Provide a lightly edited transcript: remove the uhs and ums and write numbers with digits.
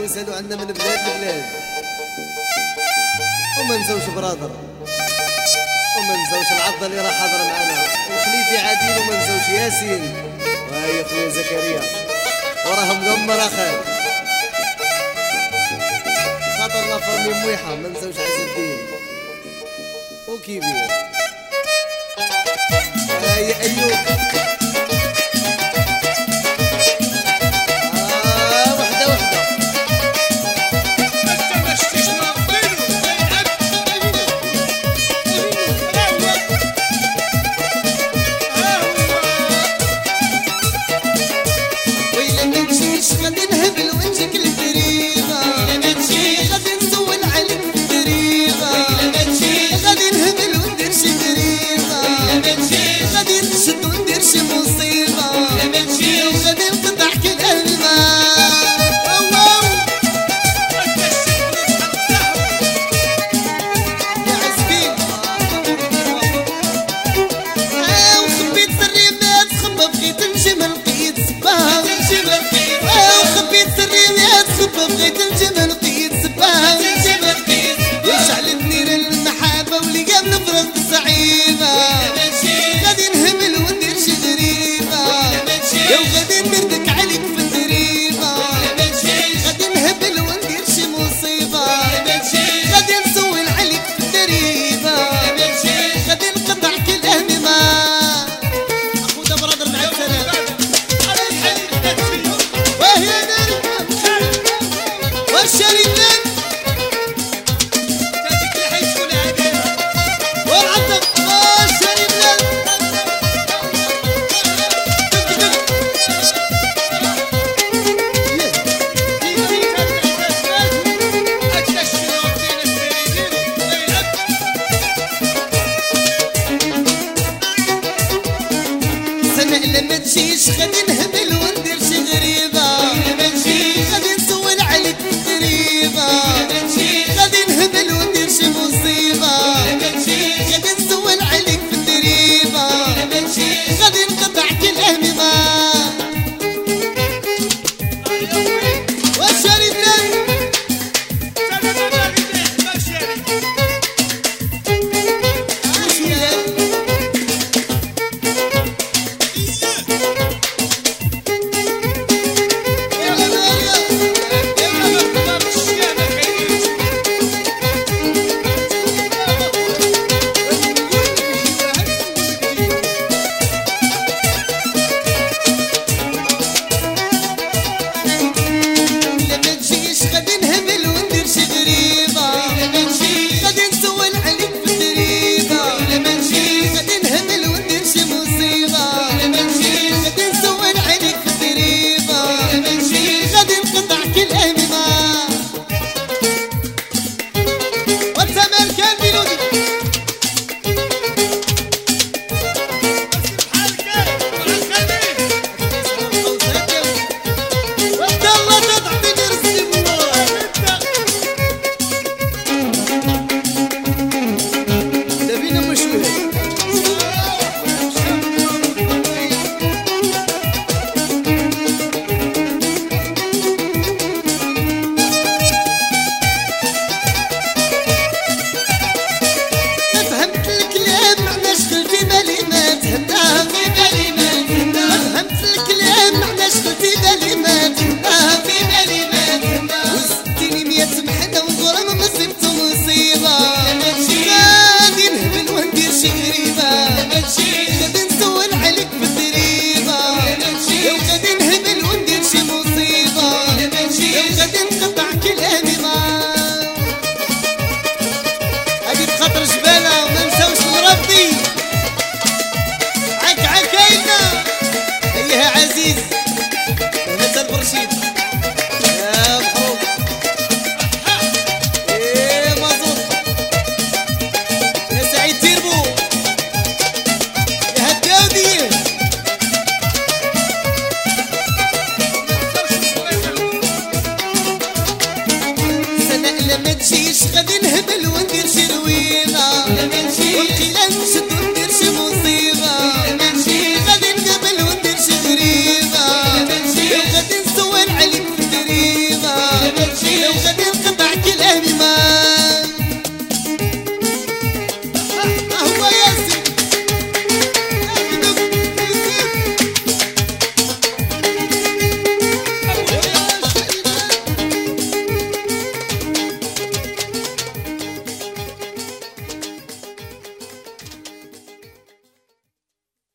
يسالوا عنا من بلاد لبلاد. وما نساوش برادر، وما نساوش العضه اللي راه حاضر معنا، وخليفي عادل، وما نساوش ياسين، وهاي خويا زكريا وراه مقمر اخي خاطر لا فامي مويحه. ما نساوش عز الدين وكبير. هاي ايوب بغيت الجمل قيد سباه يشعل النير المحابة ولقى بنفرق الصعيبة. غادي نهمل وندير شي غريبة، يا وغادي نردك عليك في الدريبة. غادي نهبل وندير شي مصيبة، غادي نسول عليك في الدريبة. غادي نقطع كل أهممة. أخونا برادر مع السلامة. والشريكين تاتيك الحي شكون هادي والعطف والشريكين سنة لما تجيش غادي نهبل